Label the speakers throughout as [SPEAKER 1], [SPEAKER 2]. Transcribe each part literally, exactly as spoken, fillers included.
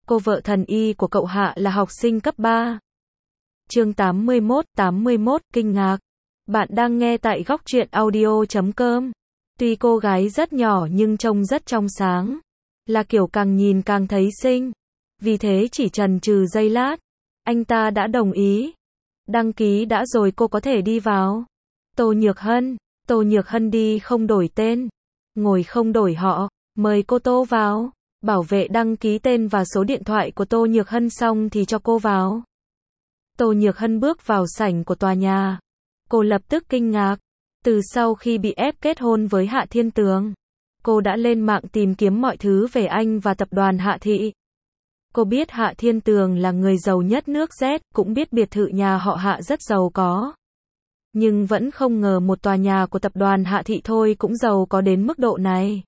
[SPEAKER 1] Cô vợ thần y của cậu Hạ là học sinh cấp ba. Chương tám mươi mốt, tám mươi mốt, kinh ngạc. Bạn đang nghe tại góc truyện audio chấm com. Tuy cô gái rất nhỏ nhưng trông rất trong sáng. Là kiểu càng nhìn càng thấy xinh. Vì thế chỉ chần chừ giây lát, anh ta đã đồng ý. Đăng ký đã rồi, cô có thể đi vào. Tô Nhược Hân, Tô Nhược Hân đi không đổi tên, ngồi không đổi họ, mời cô Tô vào. Bảo vệ đăng ký tên và số điện thoại của Tô Nhược Hân xong thì cho cô vào. Tô Nhược Hân bước vào sảnh của tòa nhà. Cô lập tức kinh ngạc. Từ sau khi bị ép kết hôn với Hạ Thiên Tường, cô đã lên mạng tìm kiếm mọi thứ về anh và tập đoàn Hạ Thị. Cô biết Hạ Thiên Tường là người giàu nhất nước Z, cũng biết biệt thự nhà họ Hạ rất giàu có. Nhưng vẫn không ngờ một tòa nhà của tập đoàn Hạ Thị thôi cũng giàu có đến mức độ này.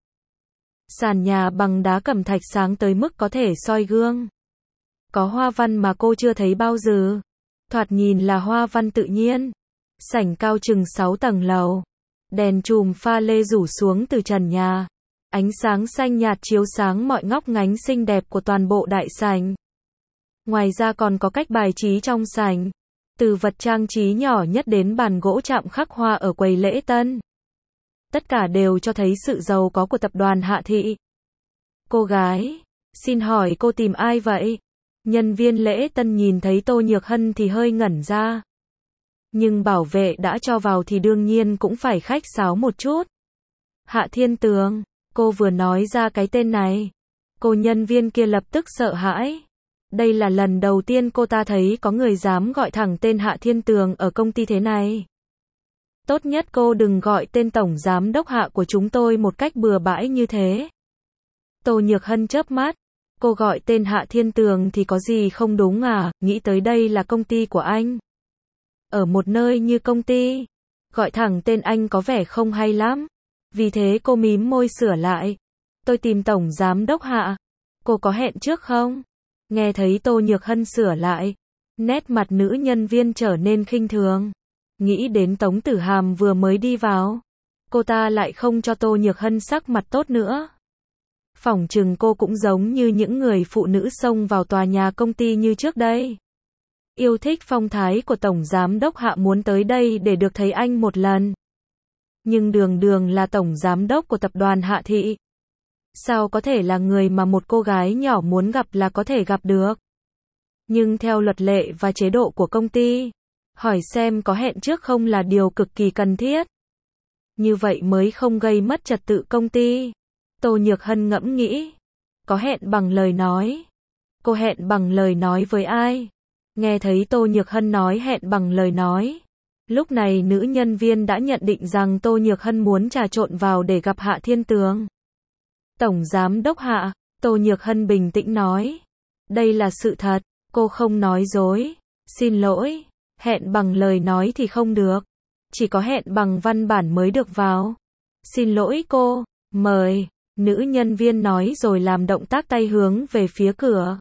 [SPEAKER 1] Sàn nhà bằng đá cẩm thạch sáng tới mức có thể soi gương. Có hoa văn mà cô chưa thấy bao giờ. Thoạt nhìn là hoa văn tự nhiên. Sảnh cao chừng sáu tầng lầu. Đèn chùm pha lê rủ xuống từ trần nhà. Ánh sáng xanh nhạt chiếu sáng mọi ngóc ngách xinh đẹp của toàn bộ đại sảnh. Ngoài ra còn có cách bài trí trong sảnh. Từ vật trang trí nhỏ nhất đến bàn gỗ chạm khắc hoa ở quầy lễ tân. Tất cả đều cho thấy sự giàu có của tập đoàn Hạ Thị. Cô gái, xin hỏi cô tìm ai vậy? Nhân viên lễ tân nhìn thấy Tô Nhược Hân thì hơi ngẩn ra. Nhưng bảo vệ đã cho vào thì đương nhiên cũng phải khách sáo một chút. Hạ Thiên Tường, cô vừa nói ra cái tên này. Cô nhân viên kia lập tức sợ hãi. Đây là lần đầu tiên cô ta thấy có người dám gọi thẳng tên Hạ Thiên Tường ở công ty thế này. Tốt nhất cô đừng gọi tên tổng giám đốc Hạ của chúng tôi một cách bừa bãi như thế. Tô Nhược Hân chớp mắt. Cô gọi tên Hạ Thiên Tường thì có gì không đúng à, nghĩ tới đây là công ty của anh. Ở một nơi như công ty, gọi thẳng tên anh có vẻ không hay lắm. Vì thế cô mím môi sửa lại. Tôi tìm tổng giám đốc Hạ. Cô có hẹn trước không? Nghe thấy Tô Nhược Hân sửa lại, nét mặt nữ nhân viên trở nên khinh thường. Nghĩ đến Tống Tử Hàm vừa mới đi vào, cô ta lại không cho Tô Nhược Hân sắc mặt tốt nữa. Phỏng chừng cô cũng giống như những người phụ nữ xông vào tòa nhà công ty như trước đây. Yêu thích phong thái của tổng giám đốc Hạ, muốn tới đây để được thấy anh một lần. Nhưng đường đường là tổng giám đốc của tập đoàn Hạ Thị. Sao có thể là người mà một cô gái nhỏ muốn gặp là có thể gặp được? Nhưng theo luật lệ và chế độ của công ty, hỏi xem có hẹn trước không là điều cực kỳ cần thiết. Như vậy mới không gây mất trật tự công ty. Tô Nhược Hân ngẫm nghĩ. Có hẹn bằng lời nói. Cô hẹn bằng lời nói với ai? Nghe thấy Tô Nhược Hân nói hẹn bằng lời nói. Lúc này nữ nhân viên đã nhận định rằng Tô Nhược Hân muốn trà trộn vào để gặp Hạ Thiên Tường. Tổng giám đốc Hạ, Tô Nhược Hân bình tĩnh nói. Đây là sự thật, cô không nói dối. Xin lỗi, hẹn bằng lời nói thì không được. Chỉ có hẹn bằng văn bản mới được vào. Xin lỗi cô, mời. Nữ nhân viên nói rồi làm động tác tay hướng về phía cửa.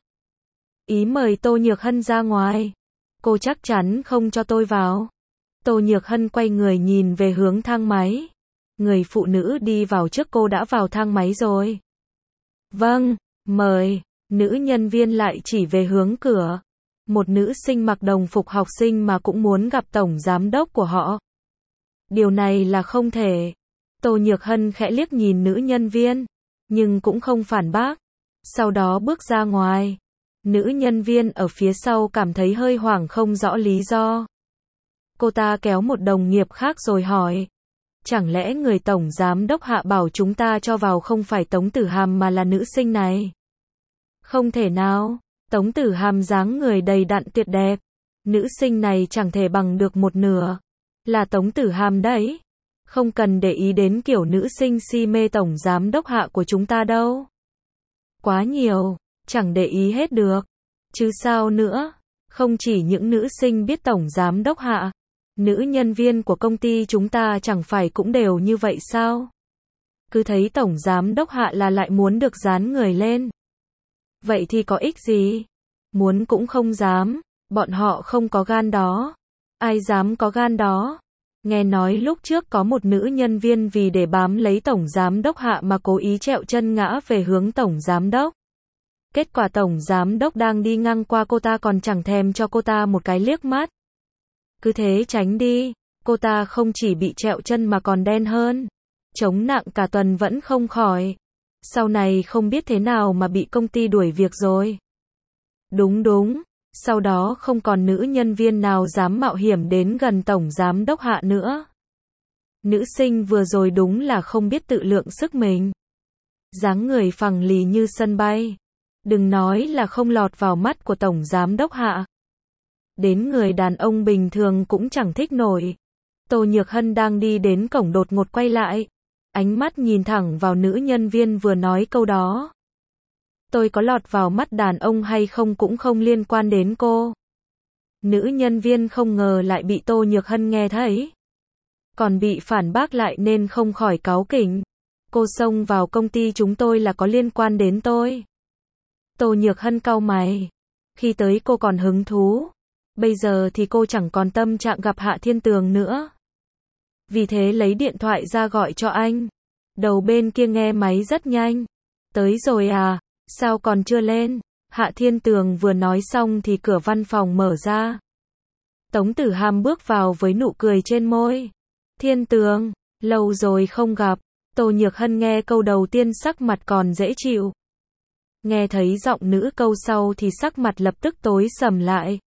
[SPEAKER 1] Ý mời Tô Nhược Hân ra ngoài. Cô chắc chắn không cho tôi vào. Tô Nhược Hân quay người nhìn về hướng thang máy. Người phụ nữ đi vào trước cô đã vào thang máy rồi. Vâng, mời. Nữ nhân viên lại chỉ về hướng cửa. Một nữ sinh mặc đồng phục học sinh mà cũng muốn gặp tổng giám đốc của họ. Điều này là không thể. Tô Nhược Hân khẽ liếc nhìn nữ nhân viên, nhưng cũng không phản bác. Sau đó bước ra ngoài. Nữ nhân viên ở phía sau cảm thấy hơi hoảng không rõ lý do. Cô ta kéo một đồng nghiệp khác rồi hỏi. Chẳng lẽ người tổng giám đốc Hạ bảo chúng ta cho vào không phải Tống Tử Hàm mà là nữ sinh này? Không thể nào. Tống Tử Hàm dáng người đầy đặn tuyệt đẹp. Nữ sinh này chẳng thể bằng được một nửa. Là Tống Tử Hàm đấy. Không cần để ý đến kiểu nữ sinh si mê tổng giám đốc Hạ của chúng ta đâu. Quá nhiều, chẳng để ý hết được. Chứ sao nữa? Không chỉ những nữ sinh biết tổng giám đốc Hạ, nữ nhân viên của công ty chúng ta chẳng phải cũng đều như vậy sao? Cứ thấy tổng giám đốc Hạ là lại muốn được dán người lên. Vậy thì có ích gì? Muốn cũng không dám, bọn họ không có gan đó. Ai dám có gan đó? Nghe nói lúc trước có một nữ nhân viên vì để bám lấy tổng giám đốc Hạ mà cố ý trẹo chân ngã về hướng tổng giám đốc. Kết quả tổng giám đốc đang đi ngang qua cô ta còn chẳng thèm cho cô ta một cái liếc mắt. Cứ thế tránh đi, cô ta không chỉ bị trẹo chân mà còn đen hơn. Chống nặng cả tuần vẫn không khỏi. Sau này không biết thế nào mà bị công ty đuổi việc rồi. Đúng đúng, sau đó không còn nữ nhân viên nào dám mạo hiểm đến gần tổng giám đốc Hạ nữa. Nữ sinh vừa rồi đúng là không biết tự lượng sức mình. Dáng người phẳng lì như sân bay. Đừng nói là không lọt vào mắt của tổng giám đốc Hạ. Đến người đàn ông bình thường cũng chẳng thích nổi. Tô Nhược Hân đang đi đến cổng đột ngột quay lại. Ánh mắt nhìn thẳng vào nữ nhân viên vừa nói câu đó. Tôi có lọt vào mắt đàn ông hay không cũng không liên quan đến cô. Nữ nhân viên không ngờ lại bị Tô Nhược Hân nghe thấy. Còn bị phản bác lại nên không khỏi cáu kỉnh. Cô xông vào công ty chúng tôi là có liên quan đến tôi. Tô Nhược Hân cau mày. Khi tới cô còn hứng thú. Bây giờ thì cô chẳng còn tâm trạng gặp Hạ Thiên Tường nữa. Vì thế lấy điện thoại ra gọi cho anh. Đầu bên kia nghe máy rất nhanh. Tới rồi à, sao còn chưa lên? Hạ Thiên Tường vừa nói xong thì cửa văn phòng mở ra. Tống Tử Hàm bước vào với nụ cười trên môi. Thiên Tường, lâu rồi không gặp. Tô Nhược Hân nghe câu đầu tiên sắc mặt còn dễ chịu. Nghe thấy giọng nữ câu sau thì sắc mặt lập tức tối sầm lại.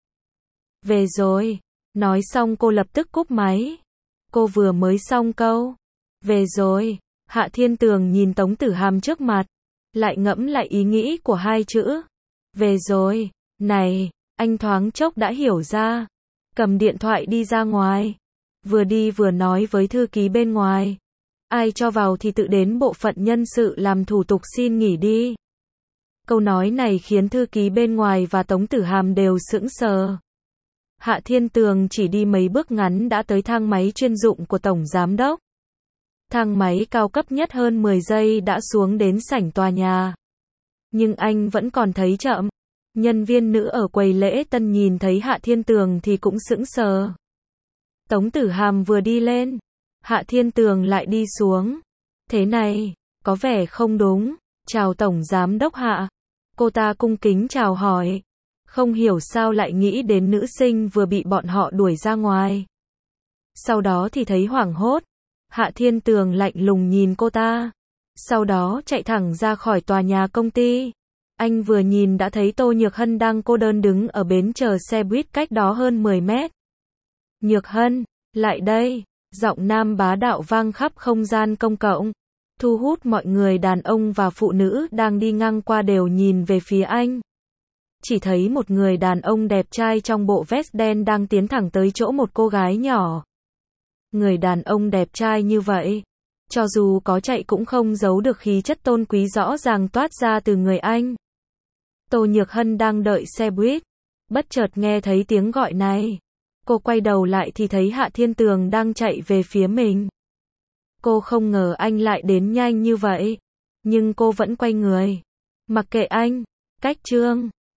[SPEAKER 1] Về rồi. Nói xong cô lập tức cúp máy. Cô vừa mới xong câu. Về rồi. Hạ Thiên Tường nhìn Tống Tử Hàm trước mặt. Lại ngẫm lại ý nghĩ của hai chữ. Về rồi. Này, anh thoáng chốc đã hiểu ra. Cầm điện thoại đi ra ngoài. Vừa đi vừa nói với thư ký bên ngoài. Ai cho vào thì tự đến bộ phận nhân sự làm thủ tục xin nghỉ đi. Câu nói này khiến thư ký bên ngoài và Tống Tử Hàm đều sững sờ. Hạ Thiên Tường chỉ đi mấy bước ngắn đã tới thang máy chuyên dụng của tổng giám đốc. Thang máy cao cấp nhất hơn mười giây đã xuống đến sảnh tòa nhà. Nhưng anh vẫn còn thấy chậm. Nhân viên nữ ở quầy lễ tân nhìn thấy Hạ Thiên Tường thì cũng sững sờ. Tống Tử Hàm vừa đi lên, Hạ Thiên Tường lại đi xuống. Thế này, có vẻ không đúng. Chào tổng giám đốc Hạ. Cô ta cung kính chào hỏi. Không hiểu sao lại nghĩ đến nữ sinh vừa bị bọn họ đuổi ra ngoài. Sau đó thì thấy hoảng hốt. Hạ Thiên Tường lạnh lùng nhìn cô ta. Sau đó chạy thẳng ra khỏi tòa nhà công ty. Anh vừa nhìn đã thấy Tô Nhược Hân đang cô đơn đứng ở bến chờ xe buýt cách đó hơn mười mét. Nhược Hân, lại đây. Giọng nam bá đạo vang khắp không gian công cộng. Thu hút mọi người đàn ông và phụ nữ đang đi ngang qua đều nhìn về phía anh. Chỉ thấy một người đàn ông đẹp trai trong bộ vest đen đang tiến thẳng tới chỗ một cô gái nhỏ. Người đàn ông đẹp trai như vậy, cho dù có chạy cũng không giấu được khí chất tôn quý rõ ràng toát ra từ người anh. Tô Nhược Hân đang đợi xe buýt, bất chợt nghe thấy tiếng gọi này. Cô quay đầu lại thì thấy Hạ Thiên Tường đang chạy về phía mình. Cô không ngờ anh lại đến nhanh như vậy, nhưng cô vẫn quay người. Mặc kệ anh, cách trương.